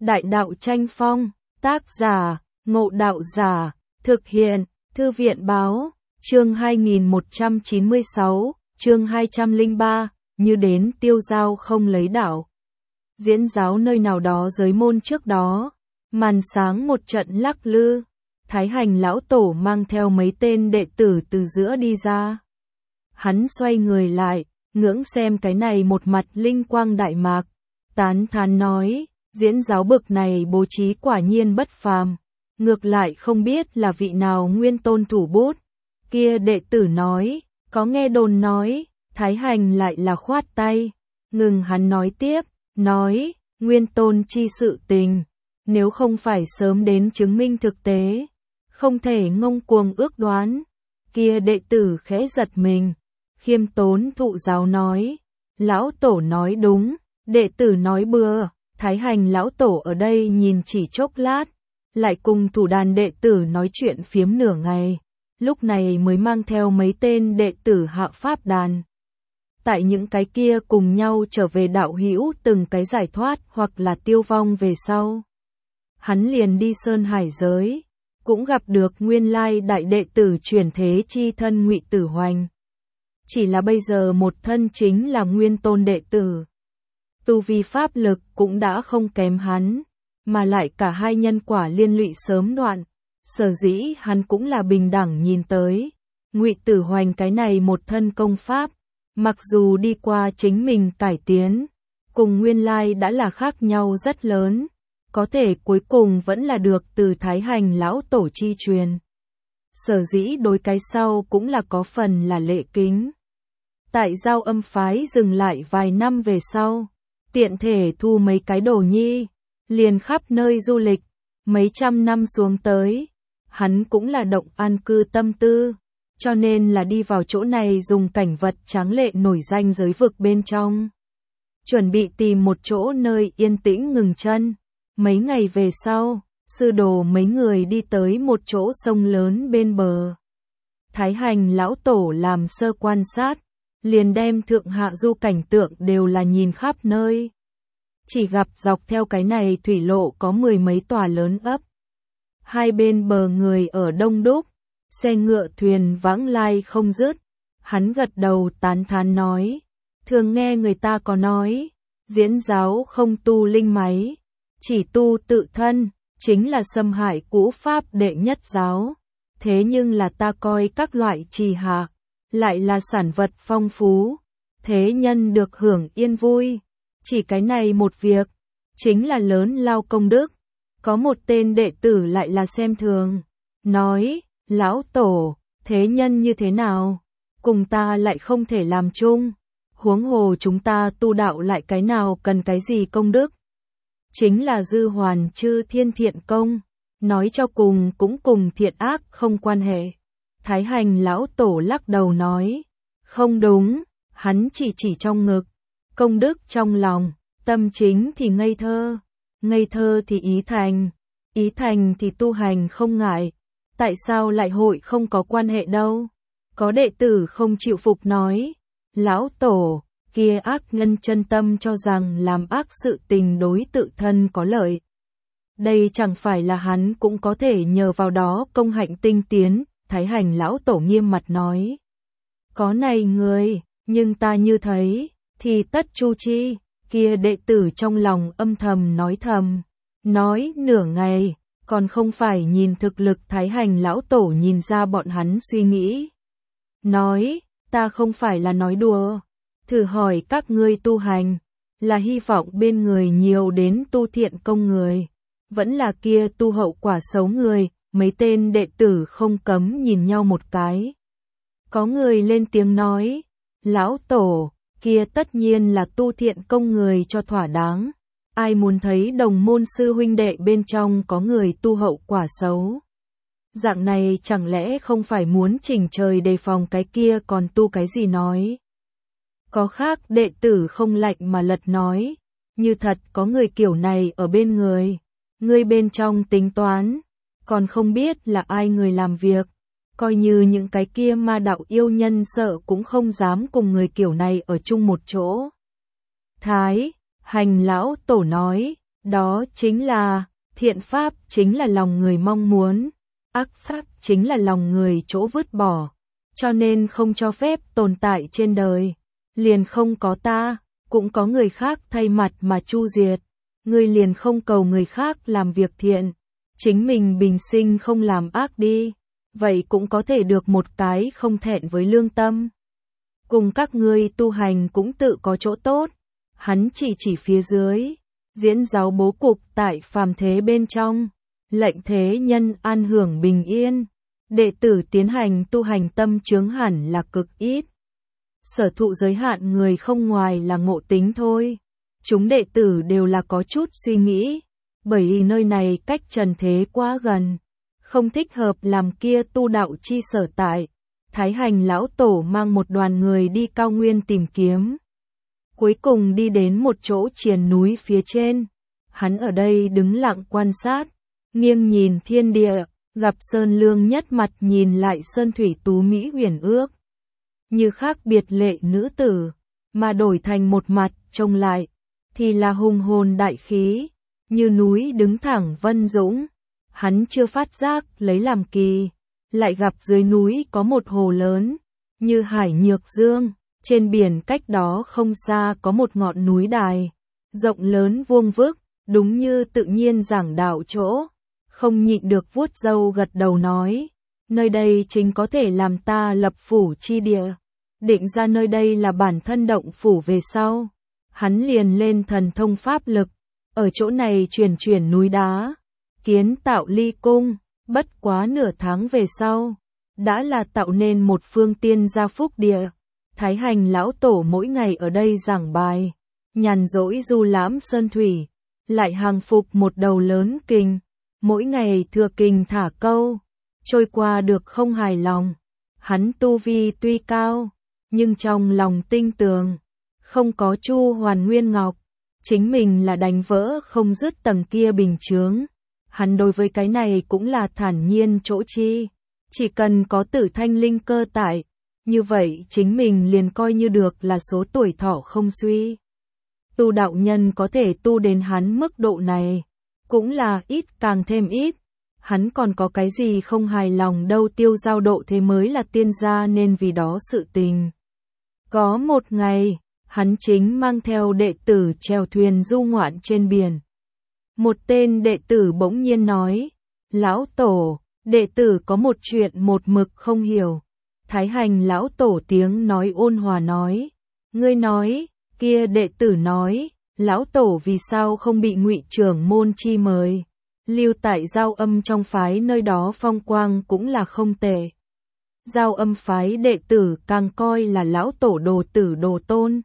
Đại đạo tranh phong, tác giả, Ngộ Đạo Giả, thực hiện, Thư viện báo, chương 2196, chương 203, như đến tiêu giao không lấy đạo. Diễn giáo nơi nào đó giới môn trước đó, màn sáng một trận lắc lư, Thái Hành lão tổ mang theo mấy tên đệ tử từ giữa đi ra. Hắn xoay người lại, ngưỡng xem cái này một mặt linh quang đại mạc, tán thán nói, diễn giáo bực này bố trí quả nhiên bất phàm, ngược lại không biết là vị nào nguyên tôn thủ bút. Kia đệ tử nói, có nghe đồn nói, Thái Hành lại là khoát tay, ngừng hắn nói tiếp, nói, nguyên tôn chi sự tình, nếu không phải sớm đến chứng minh thực tế, không thể ngông cuồng ước đoán. Kia đệ tử khẽ giật mình, khiêm tốn thụ giáo nói, lão tổ nói đúng, đệ tử nói bừa. Thái Hành lão tổ ở đây nhìn chỉ chốc lát, lại cùng thủ đàn đệ tử nói chuyện phiếm nửa ngày, lúc này mới mang theo mấy tên đệ tử hạ pháp đàn. Tại những cái kia cùng nhau trở về đạo hữu từng cái giải thoát hoặc là tiêu vong về sau. Hắn liền đi Sơn Hải giới, cũng gặp được nguyên lai đại đệ tử chuyển thế chi thân Ngụy Tử Hoành. Chỉ là bây giờ một thân chính là nguyên tôn đệ tử. Tu vi pháp lực cũng đã không kém hắn, mà lại cả hai nhân quả liên lụy sớm đoạn, sở dĩ hắn cũng là bình đẳng nhìn tới. Ngụy Tử Hoành cái này một thân công pháp, mặc dù đi qua chính mình cải tiến, cùng nguyên lai đã là khác nhau rất lớn, có thể cuối cùng vẫn là được từ Thái Hành lão tổ chi truyền. Sở dĩ đối cái sau cũng là có phần là lệ kính. Tại Giao Âm phái dừng lại vài năm về sau, tiện thể thu mấy cái đồ nhi, liền khắp nơi du lịch, mấy trăm năm xuống tới, hắn cũng là động an cư tâm tư, cho nên là đi vào chỗ này dùng cảnh vật tráng lệ nổi danh giới vực bên trong. Chuẩn bị tìm một chỗ nơi yên tĩnh ngừng chân, mấy ngày về sau, sư đồ mấy người đi tới một chỗ sông lớn bên bờ. Thái Hành lão tổ làm sơ quan sát, liền đem thượng hạ du cảnh tượng đều là nhìn khắp nơi. Chỉ gặp dọc theo cái này thủy lộ có mười mấy tòa lớn ấp. Hai bên bờ người ở đông đúc, xe ngựa thuyền vãng lai không dứt. Hắn gật đầu tán thán nói, thường nghe người ta có nói, diễn giáo không tu linh máy, chỉ tu tự thân, chính là xâm hại cũ pháp đệ nhất giáo. Thế nhưng là ta coi các loại trì hạ, lại là sản vật phong phú, thế nhân được hưởng yên vui. Chỉ cái này một việc, chính là lớn lao công đức. Có một tên đệ tử lại là xem thường, nói, lão tổ, thế nhân như thế nào, cùng ta lại không thể làm chung, huống hồ chúng ta tu đạo lại cái nào cần cái gì công đức. Chính là dư hoàn chư thiên thiện công, nói cho cùng cũng cùng thiện ác không quan hệ. Thái Hành lão tổ lắc đầu nói, không đúng, hắn chỉ trong ngực, công đức trong lòng, tâm chính thì ngây thơ thì ý thành thì tu hành không ngại, tại sao lại hội không có quan hệ đâu. Có đệ tử không chịu phục nói, lão tổ, kia ác nhân chân tâm cho rằng làm ác sự tình đối tự thân có lợi. Đây chẳng phải là hắn cũng có thể nhờ vào đó công hạnh tinh tiến. Thái Hành lão tổ nghiêm mặt nói, có này người, nhưng ta như thấy, thì tất chu chi. Kia đệ tử trong lòng âm thầm nói nửa ngày, còn không phải nhìn thực lực. Thái Hành lão tổ nhìn ra bọn hắn suy nghĩ, nói, ta không phải là nói đùa, thử hỏi các ngươi tu hành, là hy vọng bên người nhiều đến tu thiện công người, vẫn là kia tu hậu quả xấu người. Mấy tên đệ tử không cấm nhìn nhau một cái. Có người lên tiếng nói, lão tổ, kia tất nhiên là tu thiện công người cho thỏa đáng. Ai muốn thấy đồng môn sư huynh đệ bên trong có người tu hậu quả xấu. Dạng này chẳng lẽ không phải muốn chỉnh trời đề phòng cái kia còn tu cái gì nói. Có khác đệ tử không lạnh mà lật nói, như thật có người kiểu này ở bên người bên trong tính toán. Còn không biết là ai người làm việc, coi như những cái kia ma đạo yêu nhân sợ cũng không dám cùng người kiểu này ở chung một chỗ. Thái Hành lão tổ nói, Đó chính là, thiện pháp chính là lòng người mong muốn, ác pháp chính là lòng người chỗ vứt bỏ, cho nên không cho phép tồn tại trên đời. Liền không có ta, cũng có người khác thay mặt mà chu diệt. Ngươi liền không cầu người khác làm việc thiện, chính mình bình sinh không làm ác đi, vậy cũng có thể được một cái không thẹn với lương tâm. Cùng các ngươi tu hành cũng tự có chỗ tốt. Hắn chỉ phía dưới, diễn giáo bố cục tại phàm thế bên trong, lệnh thế nhân an hưởng bình yên. Đệ tử tiến hành tu hành tâm chướng hẳn là cực ít. Sở thụ giới hạn người không ngoài là ngộ tính thôi. Chúng đệ tử đều là có chút suy nghĩ, bởi vì nơi này cách trần thế quá gần, không thích hợp làm kia tu đạo chi sở tại. Thái Hành lão tổ mang một đoàn người đi cao nguyên tìm kiếm. Cuối cùng đi đến một chỗ triền núi phía trên. Hắn ở đây đứng lặng quan sát, nghiêng nhìn thiên địa, gặp sơn lương nhất mặt nhìn lại sơn thủy tú mỹ huyền ước. Như khác biệt lệ nữ tử, mà đổi thành một mặt trông lại, thì là hùng hồn đại khí, như núi đứng thẳng vân dũng. Hắn chưa phát giác lấy làm kỳ, lại gặp dưới núi có một hồ lớn, như hải nhược dương, trên biển cách đó không xa có một ngọn núi đài, rộng lớn vuông vức, đúng như tự nhiên giảng đạo chỗ. Không nhịn được vuốt râu gật đầu nói, nơi đây chính có thể làm ta lập phủ chi địa, định ra nơi đây là bản thân động phủ về sau. Hắn liền lên thần thông pháp lực, ở chỗ này chuyển núi đá, kiến tạo ly cung, bất quá nửa tháng về sau, đã là tạo nên một phương tiên gia phúc địa. Thái Hành lão tổ mỗi ngày ở đây giảng bài, nhàn rỗi du lãm sơn thủy, lại hàng phục một đầu lớn kình, mỗi ngày thừa kình thả câu, trôi qua được không hài lòng. Hắn tu vi tuy cao, nhưng trong lòng tinh tường, không có Chu Hoàn Nguyên Ngọc, chính mình là đánh vỡ không dứt tầng kia bình chướng. Hắn đối với cái này cũng là thản nhiên chỗ chi, chỉ cần có tử thanh linh cơ tại, như vậy chính mình liền coi như được là số tuổi thọ không suy. Tu đạo nhân có thể tu đến hắn mức độ này, cũng là ít càng thêm ít. Hắn còn có cái gì không hài lòng đâu, tiêu giao độ thế mới là tiên gia nên vì đó sự tình. Có một ngày, hắn chính mang theo đệ tử chèo thuyền du ngoạn trên biển. Một tên đệ tử bỗng nhiên nói, lão tổ, đệ tử có một chuyện một mực không hiểu. Thái Hành lão tổ tiếng nói ôn hòa nói, ngươi nói, kia đệ tử nói, lão tổ vì sao không bị Ngụy trưởng môn chi mời, lưu tại Giao Âm trong phái nơi đó phong quang cũng là không tệ. Giao Âm phái đệ tử càng coi là lão tổ đồ tử đồ tôn.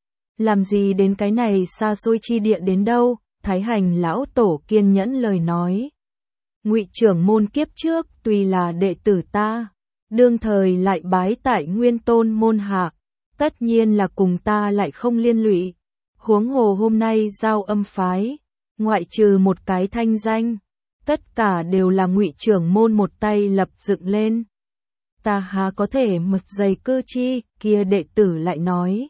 Làm gì đến cái này xa xôi chi địa đến đâu? Thái Hành lão tổ kiên nhẫn lời nói. Ngụy trưởng môn kiếp trước tuy là đệ tử ta, đương thời lại bái tại Nguyên Tôn môn hạ, tất nhiên là cùng ta lại không liên lụy. Huống hồ hôm nay Giao Âm phái, ngoại trừ một cái thanh danh, tất cả đều là Ngụy trưởng môn một tay lập dựng lên. Ta há có thể mực dày cơ chi? Kia đệ tử lại nói.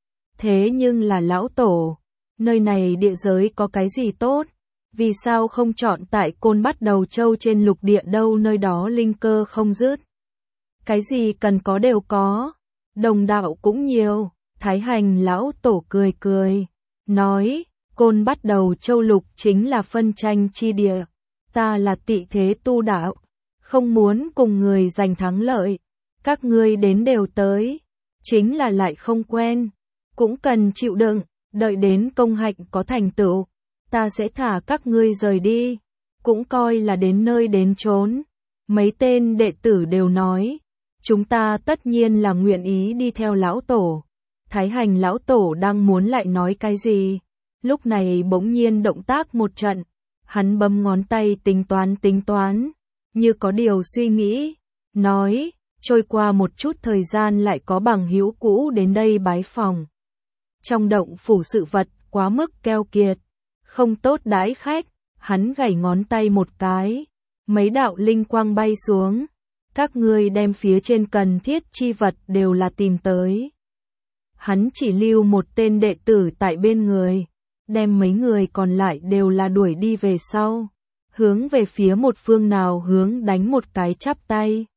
Thế nhưng là lão tổ, nơi này địa giới có cái gì tốt? Vì sao không chọn tại Côn Bắt Đầu Châu trên lục địa đâu, nơi đó linh cơ không dứt. Cái gì cần có đều có, đồng đạo cũng nhiều. Thái Hành lão tổ cười cười, nói, Côn Bắt Đầu Châu lục chính là phân tranh chi địa. Ta là tị thế tu đạo, không muốn cùng người giành thắng lợi. Các ngươi đến đều tới, chính là lại không quen, cũng cần chịu đựng, đợi đến công hạnh có thành tựu, ta sẽ thả các ngươi rời đi, cũng coi là đến nơi đến chốn. Mấy tên đệ tử đều nói, chúng ta tất nhiên là nguyện ý đi theo lão tổ. Thái Hành lão tổ đang muốn lại nói cái gì, lúc này bỗng nhiên động tác một trận, hắn bấm ngón tay tính toán, như có điều suy nghĩ, nói, trôi qua một chút thời gian lại có bằng hữu cũ đến đây bái phòng. Trong động phủ sự vật quá mức keo kiệt, không tốt đãi khách, hắn gảy ngón tay một cái, mấy đạo linh quang bay xuống, các ngươi đem phía trên cần thiết chi vật đều là tìm tới. Hắn chỉ lưu một tên đệ tử tại bên người, đem mấy người còn lại đều là đuổi đi về sau, hướng về phía một phương nào hướng đánh một cái chắp tay.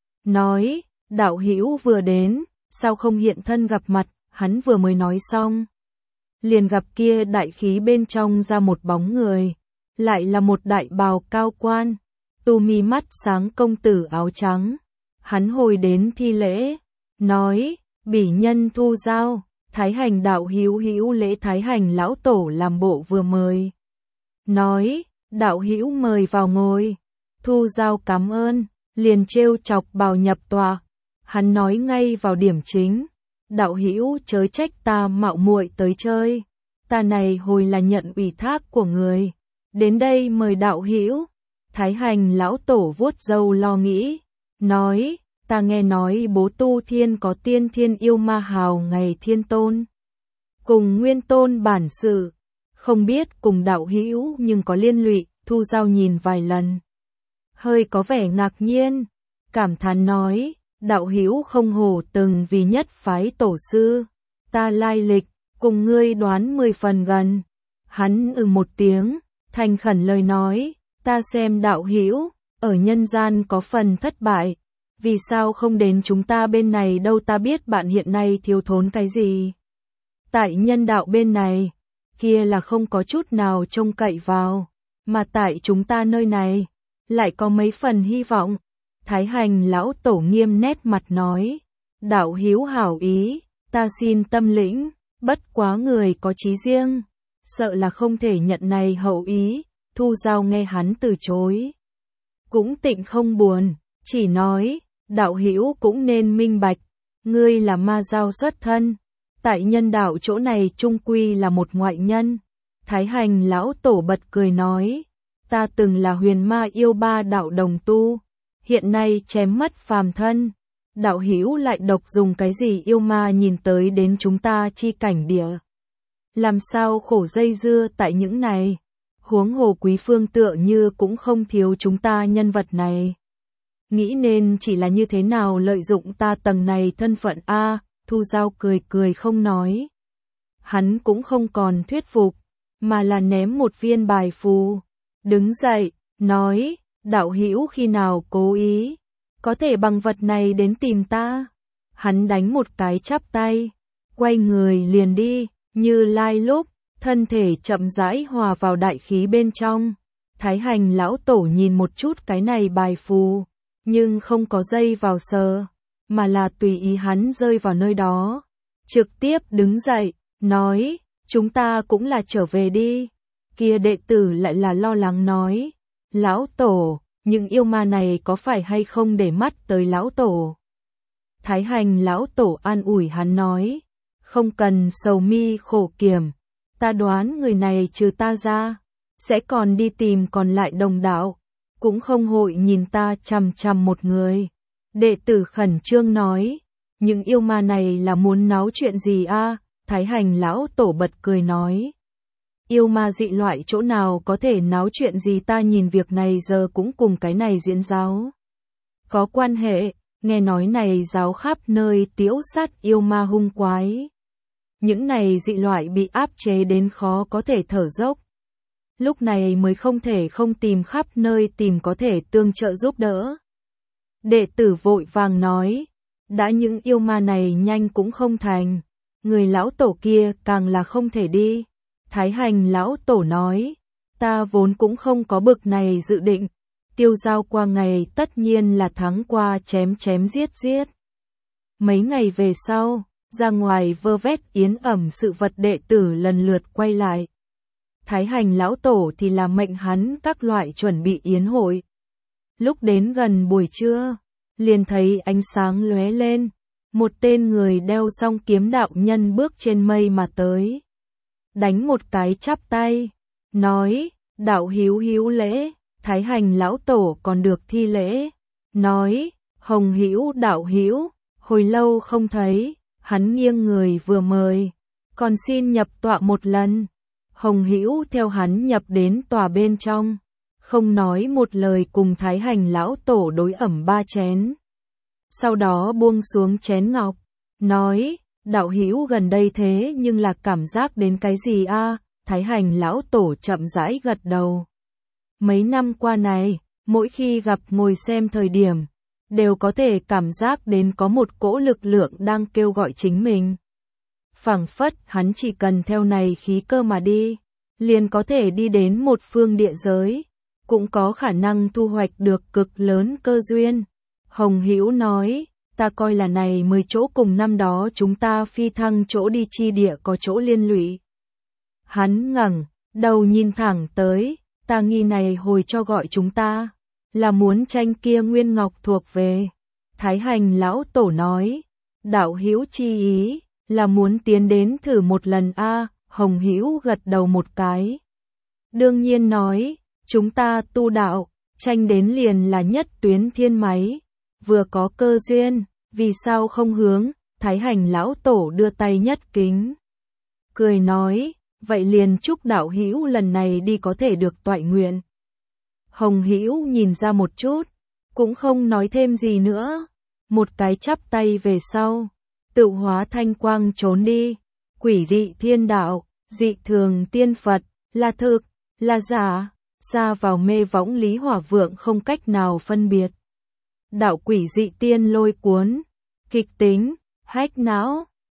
Nói, đạo hữu vừa đến, sao không hiện thân gặp mặt, hắn vừa mới nói xong. Liền gặp kia đại khí bên trong ra một bóng người, lại là một đại bào cao quan, tu mi mắt sáng công tử áo trắng. Hắn hồi đến thi lễ, nói, bỉ nhân Thu Giao, Thái Hành đạo hữu hữu lễ Thái Hành lão tổ làm bộ vừa mời. Nói, đạo hữu mời vào ngồi. Thu Giao cảm ơn, liền trêu chọc bào nhập tòa. Hắn nói ngay vào điểm chính, đạo hữu chớ trách ta mạo muội tới chơi, ta này hồi là nhận ủy thác của người, đến đây mời đạo hữu. Thái Hành lão tổ vuốt râu lo nghĩ, nói, ta nghe nói bố Tu Thiên có tiên thiên yêu ma hào ngày thiên tôn, cùng nguyên tôn bản sự, không biết cùng đạo hữu nhưng có liên lụy. Thu Giao nhìn vài lần, hơi có vẻ ngạc nhiên, cảm thán nói, đạo hữu không hổ từng vì nhất phái tổ sư, ta lai lịch, cùng ngươi đoán 10 phần gần. Hắn một tiếng, thành khẩn lời nói, ta xem đạo hữu ở nhân gian có phần thất bại, vì sao không đến chúng ta bên này đâu, ta biết bạn hiện nay thiếu thốn cái gì. Tại nhân đạo bên này, kia là không có chút nào trông cậy vào, mà tại chúng ta nơi này, lại có mấy phần hy vọng. Thái Hành lão tổ nghiêm nét mặt nói, đạo hữu hảo ý, ta xin tâm lĩnh, bất quá người có chí riêng, sợ là không thể nhận này hậu ý. Thu Giao nghe hắn từ chối, cũng tịnh không buồn, chỉ nói, đạo hữu cũng nên minh bạch, ngươi là ma giao xuất thân, tại nhân đạo chỗ này trung quy là một ngoại nhân. Thái Hành lão tổ bật cười nói, ta từng là huyền ma yêu ba đạo đồng tu, hiện nay chém mất phàm thân, đạo hữu lại độc dùng cái gì yêu ma nhìn tới đến chúng ta chi cảnh địa, làm sao khổ dây dưa tại những này. Huống hồ quý phương tựa như cũng không thiếu chúng ta nhân vật này, nghĩ nên chỉ là như thế nào lợi dụng ta tầng này thân phận a. Thu Giao cười cười không nói, hắn cũng không còn thuyết phục, mà là ném một viên bài phù, đứng dậy, nói, đạo hữu khi nào cố ý, có thể bằng vật này đến tìm ta. Hắn đánh một cái chắp tay, quay người liền đi, như lai lúc, thân thể chậm rãi hòa vào đại khí bên trong. Thái Hành lão tổ nhìn một chút cái này bài phù, nhưng không có dây vào sờ, mà là tùy ý hắn rơi vào nơi đó, trực tiếp đứng dậy, nói, chúng ta cũng là trở về đi. Kia đệ tử lại là lo lắng nói, lão tổ, những yêu ma này có phải hay không để mắt tới lão tổ. Thái Hành lão tổ an ủi hắn nói, không cần sầu mi khổ kiểm, ta đoán người này trừ ta ra, sẽ còn đi tìm còn lại đồng đạo, cũng không hội nhìn ta chằm chằm một người. Đệ tử khẩn trương nói, những yêu ma này là muốn náo chuyện gì a? Thái Hành lão tổ bật cười nói, yêu ma dị loại chỗ nào có thể náo chuyện gì, ta nhìn việc này giờ cũng cùng cái này diễn giáo có quan hệ, nghe nói này giáo khắp nơi tiễu sát yêu ma hung quái. Những này dị loại bị áp chế đến khó có thể thở dốc. Lúc này mới không thể không tìm khắp nơi tìm có thể tương trợ giúp đỡ. Đệ tử vội vàng nói, đã những yêu ma này nhanh cũng không thành, người lão tổ kia càng là không thể đi. Thái Hành lão tổ nói, ta vốn cũng không có bực này dự định, tiêu giao qua ngày tất nhiên là thắng qua chém chém giết giết. Mấy ngày về sau, ra ngoài vơ vét yến ẩm sự vật, đệ tử lần lượt quay lại. Thái Hành lão tổ thì là mệnh hắn các loại chuẩn bị yến hội. Lúc đến gần buổi trưa, liền thấy ánh sáng lóe lên, một tên người đeo song kiếm đạo nhân bước trên mây mà tới. Đánh một cái chắp tay, nói, đạo hữu hữu lễ. Thái Hành lão tổ còn được thi lễ, nói, hồng hữu đạo hữu, hồi lâu không thấy. Hắn nghiêng người vừa mời, còn xin nhập tọa một lần. Hồng hữu theo hắn nhập đến tòa bên trong, không nói một lời cùng Thái Hành lão tổ đối ẩm 3 chén. Sau đó buông xuống chén ngọc, nói, đạo hữu gần đây thế nhưng là cảm giác đến cái gì a? Thái Hành lão tổ chậm rãi gật đầu. Mấy năm qua này, mỗi khi gặp ngồi xem thời điểm, đều có thể cảm giác đến có một cỗ lực lượng đang kêu gọi chính mình. Phảng phất hắn chỉ cần theo này khí cơ mà đi, liền có thể đi đến một phương địa giới, cũng có khả năng thu hoạch được cực lớn cơ duyên. Hồng Hữu nói, ta coi là này 10 chỗ cùng năm đó chúng ta phi thăng chỗ đi chi địa có chỗ liên lụy. Hắn ngẩng đầu nhìn thẳng tới, ta nghi này hồi cho gọi chúng ta, là muốn tranh kia nguyên ngọc thuộc về. Thái Hành lão tổ nói, đạo hữu chi ý, là muốn tiến đến thử một lần a. Hồng Hữu gật đầu một cái. Đương nhiên nói, chúng ta tu đạo, tranh đến liền là nhất tuyến thiên máy, vừa có cơ duyên, vì sao không hướng. Thái Hành lão tổ đưa tay nhất kính, cười nói, vậy liền chúc đạo hữu lần này đi có thể được toại nguyện. Hồng Hữu nhìn ra một chút, cũng không nói thêm gì nữa, một cái chắp tay về sau, tự hóa thanh quang trốn đi. Quỷ dị thiên đạo, dị thường tiên Phật, là thực, là giả, ra vào mê võng Lý Hỏa Vượng không cách nào phân biệt. Đạo quỷ dị tiên lôi cuốn, kịch tính, hách não,